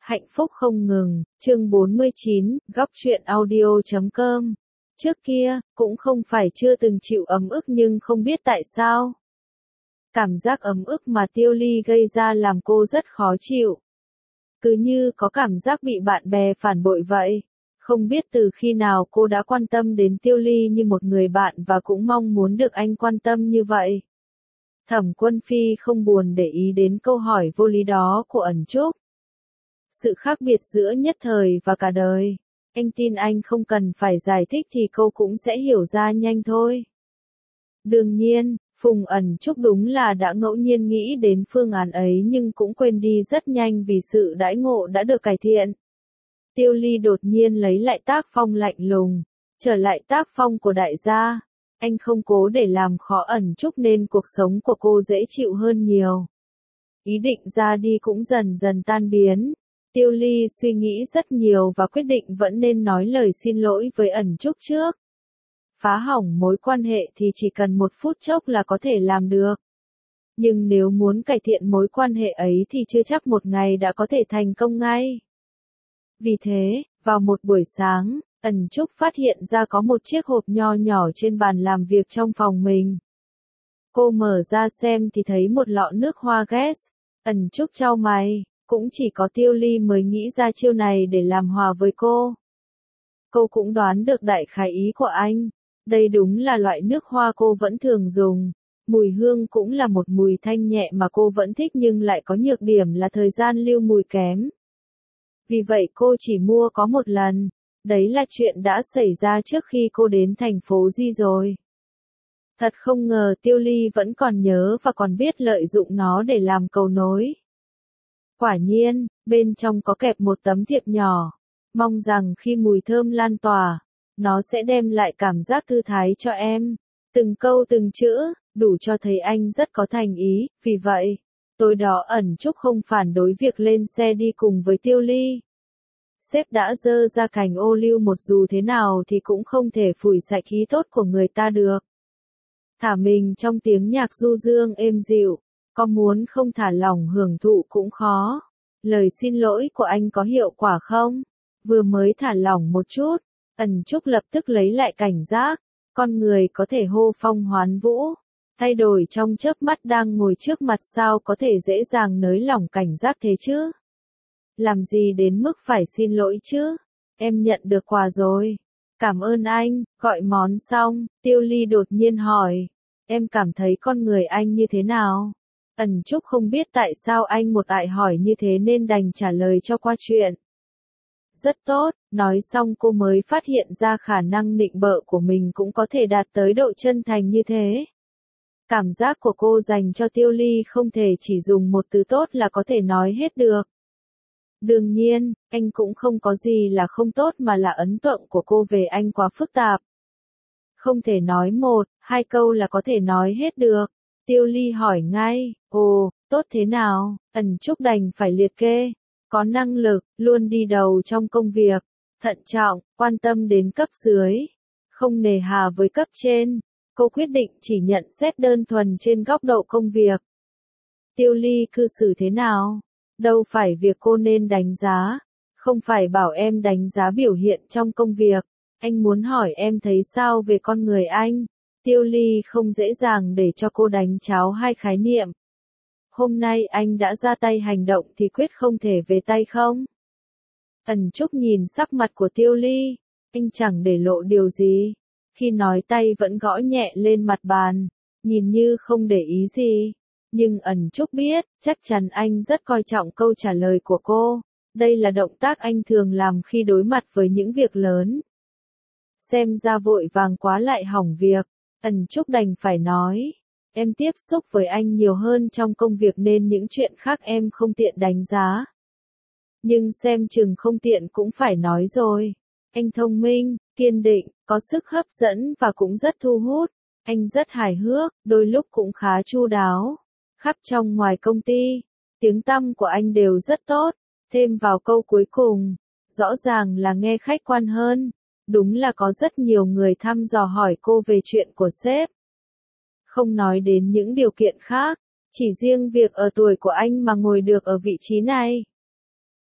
Hạnh phúc không ngừng, chương 49, góc truyện audio.com. Trước kia, cũng không phải chưa từng chịu ấm ức nhưng không biết tại sao. Cảm giác ấm ức mà Tiêu Ly gây ra làm cô rất khó chịu. Cứ như có cảm giác bị bạn bè phản bội vậy. Không biết từ khi nào cô đã quan tâm đến Tiêu Ly như một người bạn và cũng mong muốn được anh quan tâm như vậy. Thẩm Quân Phi không buồn để ý đến câu hỏi vô lý đó của Ẩn Trúc. Sự khác biệt giữa nhất thời và cả đời. Anh tin anh không cần phải giải thích thì cô cũng sẽ hiểu ra nhanh thôi. Đương nhiên, Phùng Ẩn Trúc đúng là đã ngẫu nhiên nghĩ đến phương án ấy nhưng cũng quên đi rất nhanh vì sự đãi ngộ đã được cải thiện. Tiêu Ly đột nhiên lấy lại tác phong lạnh lùng, trở lại tác phong của đại gia. Anh không cố để làm khó Ẩn Trúc nên cuộc sống của cô dễ chịu hơn nhiều. Ý định ra đi cũng dần dần tan biến. Tiêu Ly suy nghĩ rất nhiều và quyết định vẫn nên nói lời xin lỗi với Ẩn Trúc trước. Phá hỏng mối quan hệ thì chỉ cần một phút chốc là có thể làm được. Nhưng nếu muốn cải thiện mối quan hệ ấy thì chưa chắc một ngày đã có thể thành công ngay. Vì thế, vào một buổi sáng, Ẩn Trúc phát hiện ra có một chiếc hộp nho nhỏ trên bàn làm việc trong phòng mình. Cô mở ra xem thì thấy một lọ nước hoa Guess. Ẩn Trúc chau mày. Cũng chỉ có Tiêu Ly mới nghĩ ra chiêu này để làm hòa với cô. Cô cũng đoán được đại khái ý của anh. Đây đúng là loại nước hoa cô vẫn thường dùng. Mùi hương cũng là một mùi thanh nhẹ mà cô vẫn thích nhưng lại có nhược điểm là thời gian lưu mùi kém. Vì vậy cô chỉ mua có một lần. Đấy là chuyện đã xảy ra trước khi cô đến thành phố Di rồi. Thật không ngờ Tiêu Ly vẫn còn nhớ và còn biết lợi dụng nó để làm cầu nối. Quả nhiên, bên trong có kẹp một tấm thiệp nhỏ. Mong rằng khi mùi thơm lan tỏa, nó sẽ đem lại cảm giác thư thái cho em. Từng câu từng chữ, đủ cho thấy anh rất có thành ý, vì vậy, tối đó Ẩn Trúc không phản đối việc lên xe đi cùng với Tiêu Ly. Sếp đã dơ ra cành ô liu một dù thế nào thì cũng không thể phủi sạch khí tốt của người ta được. Thả mình trong tiếng nhạc du dương êm dịu. Có muốn không thả lỏng hưởng thụ cũng khó. Lời xin lỗi của anh có hiệu quả không? Vừa mới thả lỏng một chút, Ẩn Trúc lập tức lấy lại cảnh giác. Con người có thể hô phong hoán vũ, thay đổi trong chớp mắt đang ngồi trước mặt sao có thể dễ dàng nới lỏng cảnh giác thế chứ? Làm gì đến mức phải xin lỗi chứ? Em nhận được quà rồi. Cảm ơn anh, gọi món xong, Tiêu Ly đột nhiên hỏi. Em cảm thấy con người anh như thế nào? Ẩn Trúc không biết tại sao anh một ai hỏi như thế nên đành trả lời cho qua chuyện. Rất tốt, nói xong cô mới phát hiện ra khả năng nịnh bợ của mình cũng có thể đạt tới độ chân thành như thế. Cảm giác của cô dành cho Tiêu Ly không thể chỉ dùng một từ tốt là có thể nói hết được. Đương nhiên, anh cũng không có gì là không tốt mà là ấn tượng của cô về anh quá phức tạp. Không thể nói một, hai câu là có thể nói hết được. Tiêu Ly hỏi ngay, ồ, tốt thế nào? Ẩn Trúc đành phải liệt kê. Có năng lực, luôn đi đầu trong công việc, thận trọng, quan tâm đến cấp dưới, không nề hà với cấp trên. Cô quyết định chỉ nhận xét đơn thuần trên góc độ công việc. Tiêu Ly cư xử thế nào? Đâu phải việc cô nên đánh giá. Không phải bảo em đánh giá biểu hiện trong công việc. Anh muốn hỏi em thấy sao về con người anh? Tiêu Ly không dễ dàng để cho cô đánh tráo hai khái niệm. Hôm nay anh đã ra tay hành động thì quyết không thể về tay không? Ẩn Trúc nhìn sắc mặt của Tiêu Ly. Anh chẳng để lộ điều gì. Khi nói tay vẫn gõ nhẹ lên mặt bàn. Nhìn như không để ý gì. Nhưng Ẩn Trúc biết, chắc chắn anh rất coi trọng câu trả lời của cô. Đây là động tác anh thường làm khi đối mặt với những việc lớn. Xem ra vội vàng quá lại hỏng việc. Ẩn Trúc đành phải nói. Em tiếp xúc với anh nhiều hơn trong công việc nên những chuyện khác em không tiện đánh giá. Nhưng xem chừng không tiện cũng phải nói rồi. Anh thông minh, kiên định, có sức hấp dẫn và cũng rất thu hút. Anh rất hài hước, đôi lúc cũng khá chu đáo. Khắp trong ngoài công ty, tiếng tăm của anh đều rất tốt. Thêm vào câu cuối cùng, rõ ràng là nghe khách quan hơn. Đúng là có rất nhiều người thăm dò hỏi cô về chuyện của sếp. Không nói đến những điều kiện khác, chỉ riêng việc ở tuổi của anh mà ngồi được ở vị trí này.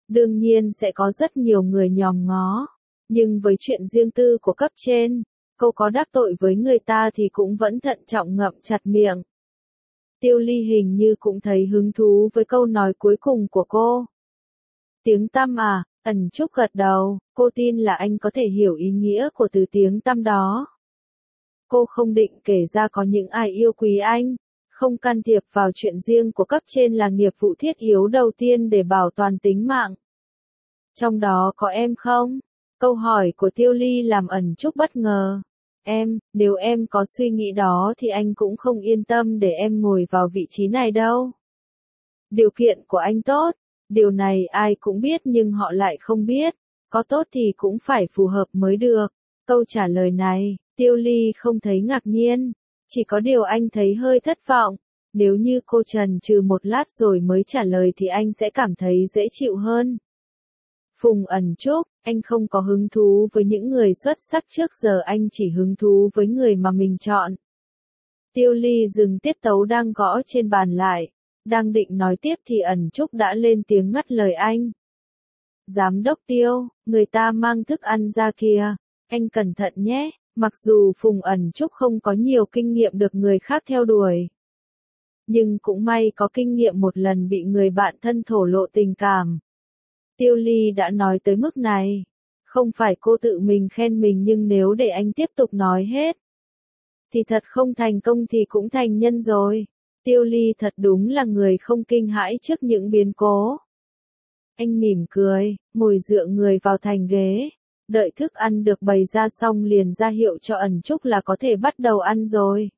Đương nhiên sẽ có rất nhiều người nhòm ngó. Nhưng với chuyện riêng tư của cấp trên, cô có đắc tội với người ta thì cũng vẫn thận trọng ngậm chặt miệng. Tiêu Ly hình như cũng thấy hứng thú với câu nói cuối cùng của cô. Tiếng tăm à? Ẩn Trúc gật đầu, cô tin là anh có thể hiểu ý nghĩa của từ tiếng tăm đó. Cô không định kể ra có những ai yêu quý anh, không can thiệp vào chuyện riêng của cấp trên là nghiệp vụ thiết yếu đầu tiên để bảo toàn tính mạng. Trong đó có em không? Câu hỏi của Tiêu Ly làm Ẩn Trúc bất ngờ. Nếu em có suy nghĩ đó thì anh cũng không yên tâm để em ngồi vào vị trí này đâu. Điều kiện của anh tốt, điều này ai cũng biết nhưng họ lại không biết, có tốt thì cũng phải phù hợp mới được. Câu trả lời này, Tiêu Ly không thấy ngạc nhiên, chỉ có điều anh thấy hơi thất vọng. Nếu như cô chần chừ một lát rồi mới trả lời thì anh sẽ cảm thấy dễ chịu hơn. Phùng Ẩn Trúc, anh không có hứng thú với những người xuất sắc trước giờ, anh chỉ hứng thú với người mà mình chọn. Tiêu Ly dừng tiết tấu đang gõ trên bàn lại, đang định nói tiếp thì Ẩn Trúc đã lên tiếng ngắt lời anh. Giám đốc Tiêu, người ta mang thức ăn ra kìa, anh cẩn thận nhé. Mặc dù Phùng Ẩn Trúc không có nhiều kinh nghiệm được người khác theo đuổi, nhưng cũng may có kinh nghiệm một lần bị người bạn thân thổ lộ tình cảm. Tiêu Ly đã nói tới mức này, không phải cô tự mình khen mình nhưng nếu để anh tiếp tục nói hết, thì thật không thành công thì cũng thành nhân rồi. Tiêu Ly thật đúng là người không kinh hãi trước những biến cố. Anh mỉm cười, ngồi dựa người vào thành ghế, đợi thức ăn được bày ra xong liền ra hiệu cho Ẩn Trúc là có thể bắt đầu ăn rồi.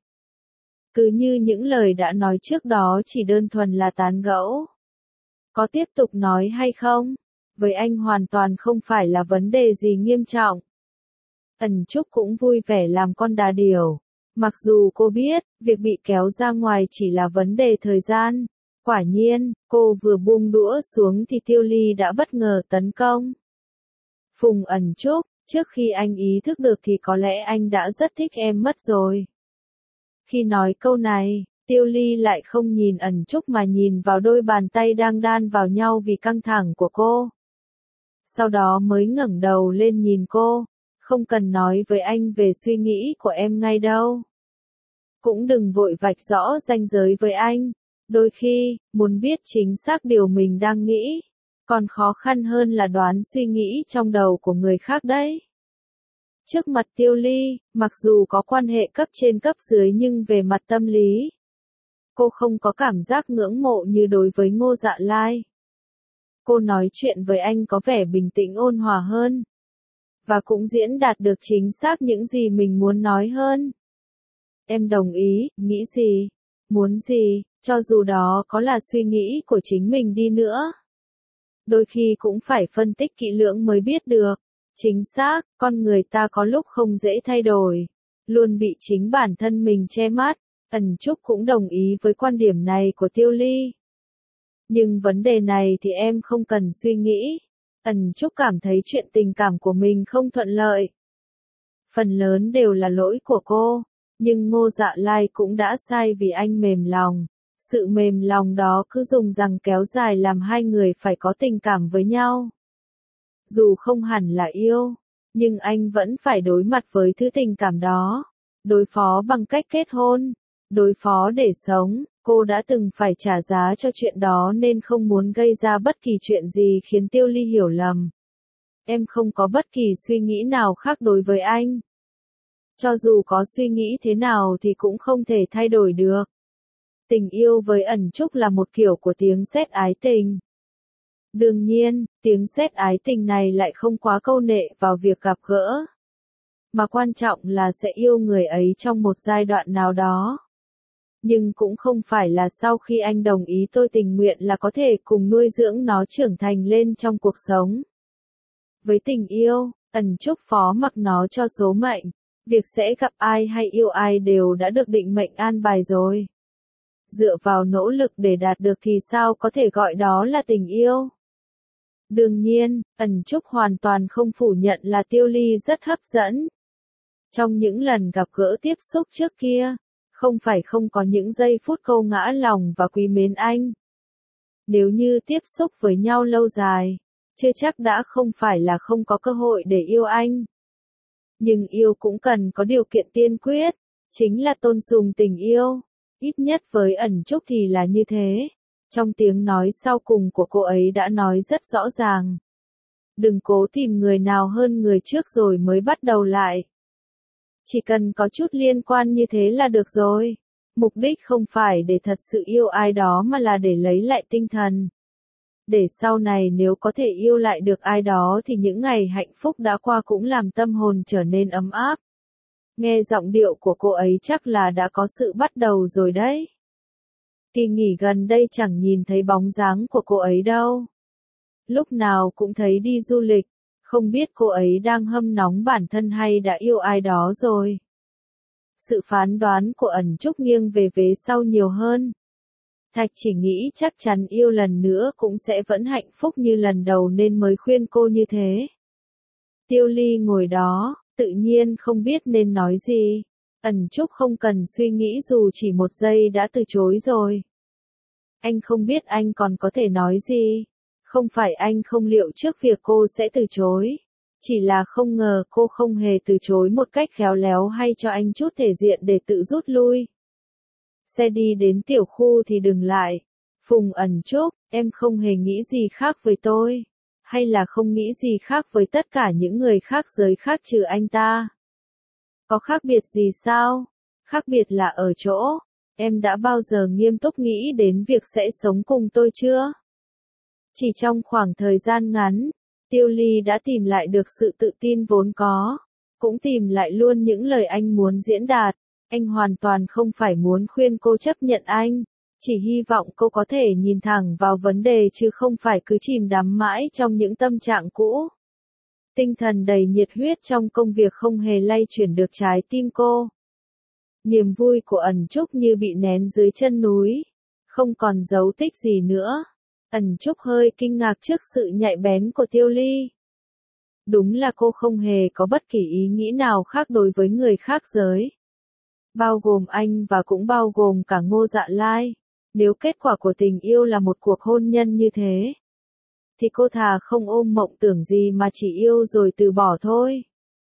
Cứ như những lời đã nói trước đó chỉ đơn thuần là tán gẫu. Có tiếp tục nói hay không? Với anh hoàn toàn không phải là vấn đề gì nghiêm trọng. Ẩn Trúc cũng vui vẻ làm con đà điểu. Mặc dù cô biết, việc bị kéo ra ngoài chỉ là vấn đề thời gian. Quả nhiên, cô vừa buông đũa xuống thì Tiêu Ly đã bất ngờ tấn công. Phùng Ẩn Trúc, trước khi anh ý thức được thì có lẽ anh đã rất thích em mất rồi. Khi nói câu này, Tiêu Ly lại không nhìn Ẩn Trúc mà nhìn vào đôi bàn tay đang đan vào nhau vì căng thẳng của cô. Sau đó mới ngẩng đầu lên nhìn cô, không cần nói với anh về suy nghĩ của em ngay đâu. Cũng đừng vội vạch rõ ranh giới với anh, đôi khi, muốn biết chính xác điều mình đang nghĩ, còn khó khăn hơn là đoán suy nghĩ trong đầu của người khác đấy. Trước mặt Tiêu Ly, mặc dù có quan hệ cấp trên cấp dưới nhưng về mặt tâm lý, cô không có cảm giác ngưỡng mộ như đối với Ngô Dạ Lai. Cô nói chuyện với anh có vẻ bình tĩnh ôn hòa hơn, và cũng diễn đạt được chính xác những gì mình muốn nói hơn. Em đồng ý, nghĩ gì, muốn gì, cho dù đó có là suy nghĩ của chính mình đi nữa. Đôi khi cũng phải phân tích kỹ lưỡng mới biết được. Chính xác, con người ta có lúc không dễ thay đổi, luôn bị chính bản thân mình che mắt. Ẩn Trúc cũng đồng ý với quan điểm này của Tiêu Ly. Nhưng vấn đề này thì em không cần suy nghĩ. Ẩn Trúc cảm thấy chuyện tình cảm của mình không thuận lợi. Phần lớn đều là lỗi của cô, nhưng Ngô Dạ Lai cũng đã sai vì anh mềm lòng. Sự mềm lòng đó cứ dùng rằng kéo dài làm hai người phải có tình cảm với nhau. Dù không hẳn là yêu, nhưng anh vẫn phải đối mặt với thứ tình cảm đó. Đối phó bằng cách kết hôn, đối phó để sống, cô đã từng phải trả giá cho chuyện đó nên không muốn gây ra bất kỳ chuyện gì khiến Tiêu Ly hiểu lầm. Em không có bất kỳ suy nghĩ nào khác đối với anh. Cho dù có suy nghĩ thế nào thì cũng không thể thay đổi được. Tình yêu với Ẩn Trúc là một kiểu của tiếng sét ái tình. Đương nhiên, tiếng sét ái tình này lại không quá câu nệ vào việc gặp gỡ, mà quan trọng là sẽ yêu người ấy trong một giai đoạn nào đó. Nhưng cũng không phải là sau khi anh đồng ý tôi tình nguyện là có thể cùng nuôi dưỡng nó trưởng thành lên trong cuộc sống. Với tình yêu, Ẩn Trúc phó mặc nó cho số mệnh. Việc sẽ gặp ai hay yêu ai đều đã được định mệnh an bài rồi. Dựa vào nỗ lực để đạt được thì sao có thể gọi đó là tình yêu? Đương nhiên, Ẩn Trúc hoàn toàn không phủ nhận là Tiêu Ly rất hấp dẫn. Trong những lần gặp gỡ tiếp xúc trước kia, không phải không có những giây phút câu ngã lòng và quý mến anh. Nếu như tiếp xúc với nhau lâu dài, chưa chắc đã không phải là không có cơ hội để yêu anh. Nhưng yêu cũng cần có điều kiện tiên quyết, chính là tôn sùng tình yêu. Ít nhất với Ẩn Trúc thì là như thế. Trong tiếng nói sau cùng của cô ấy đã nói rất rõ ràng. Đừng cố tìm người nào hơn người trước rồi mới bắt đầu lại. Chỉ cần có chút liên quan như thế là được rồi. Mục đích không phải để thật sự yêu ai đó mà là để lấy lại tinh thần. Để sau này nếu có thể yêu lại được ai đó thì những ngày hạnh phúc đã qua cũng làm tâm hồn trở nên ấm áp. Nghe giọng điệu của cô ấy chắc là đã có sự bắt đầu rồi đấy. Kỳ nghỉ gần đây chẳng nhìn thấy bóng dáng của cô ấy đâu. Lúc nào cũng thấy đi du lịch, không biết cô ấy đang hâm nóng bản thân hay đã yêu ai đó rồi. Sự phán đoán của Ẩn Trúc nghiêng về vế sau nhiều hơn. Thạch chỉ nghĩ chắc chắn yêu lần nữa cũng sẽ vẫn hạnh phúc như lần đầu nên mới khuyên cô như thế. Tiêu Ly ngồi đó, tự nhiên không biết nên nói gì. Ẩn Trúc không cần suy nghĩ dù chỉ một giây đã từ chối rồi. Anh không biết anh còn có thể nói gì. Không phải anh không liệu trước việc cô sẽ từ chối. Chỉ là không ngờ cô không hề từ chối một cách khéo léo hay cho anh chút thể diện để tự rút lui. Xe đi đến tiểu khu thì dừng lại. Phùng Ẩn Trúc, em không hề nghĩ gì khác với tôi. Hay là không nghĩ gì khác với tất cả những người khác giới khác trừ anh ta? Có khác biệt gì sao? Khác biệt là ở chỗ, em đã bao giờ nghiêm túc nghĩ đến việc sẽ sống cùng tôi chưa? Chỉ trong khoảng thời gian ngắn, Tiêu Ly đã tìm lại được sự tự tin vốn có, cũng tìm lại luôn những lời anh muốn diễn đạt. Anh hoàn toàn không phải muốn khuyên cô chấp nhận anh, chỉ hy vọng cô có thể nhìn thẳng vào vấn đề chứ không phải cứ chìm đắm mãi trong những tâm trạng cũ. Tinh thần đầy nhiệt huyết trong công việc không hề lay chuyển được trái tim cô. Niềm vui của Ẩn Trúc như bị nén dưới chân núi, không còn dấu tích gì nữa. Ẩn Trúc hơi kinh ngạc trước sự nhạy bén của Tiêu Ly. Đúng là cô không hề có bất kỳ ý nghĩ nào khác đối với người khác giới. Bao gồm anh và cũng bao gồm cả Ngô Dạ Lai. Nếu kết quả của tình yêu là một cuộc hôn nhân như thế, thì cô thà không ôm mộng tưởng gì mà chỉ yêu rồi từ bỏ thôi.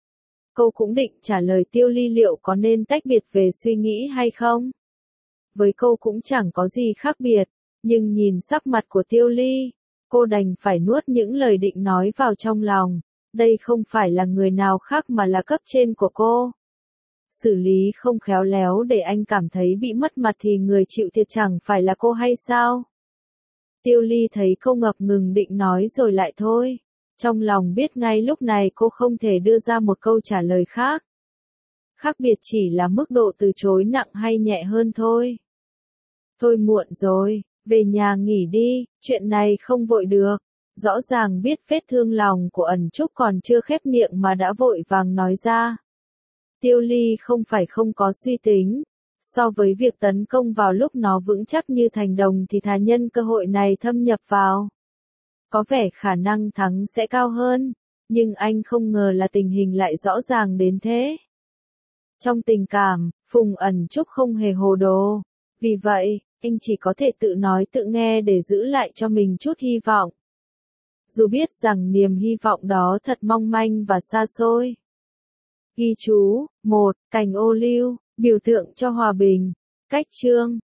Cô cũng định trả lời Tiêu Ly liệu có nên tách biệt về suy nghĩ hay không. Với cô cũng chẳng có gì khác biệt, nhưng nhìn sắc mặt của Tiêu Ly, cô đành phải nuốt những lời định nói vào trong lòng. Đây không phải là người nào khác mà là cấp trên của cô. Xử lý không khéo léo để anh cảm thấy bị mất mặt thì người chịu thiệt chẳng phải là cô hay sao? Tiêu Ly thấy cô ngập ngừng định nói rồi lại thôi. Trong lòng biết ngay lúc này cô không thể đưa ra một câu trả lời khác. Khác biệt chỉ là mức độ từ chối nặng hay nhẹ hơn thôi. Thôi muộn rồi, về nhà nghỉ đi, chuyện này không vội được. Rõ ràng biết vết thương lòng của Ẩn Trúc còn chưa khép miệng mà đã vội vàng nói ra. Tiêu Ly không phải không có suy tính. So với việc tấn công vào lúc nó vững chắc như thành đồng thì thà nhân cơ hội này thâm nhập vào. Có vẻ khả năng thắng sẽ cao hơn, nhưng anh không ngờ là tình hình lại rõ ràng đến thế. Trong tình cảm, Phùng Ẩn Trúc không hề hồ đồ. Vì vậy, anh chỉ có thể tự nói tự nghe để giữ lại cho mình chút hy vọng. Dù biết rằng niềm hy vọng đó thật mong manh và xa xôi. Ghi chú, 1. Cành ô liu, biểu tượng cho hòa bình. Cách chương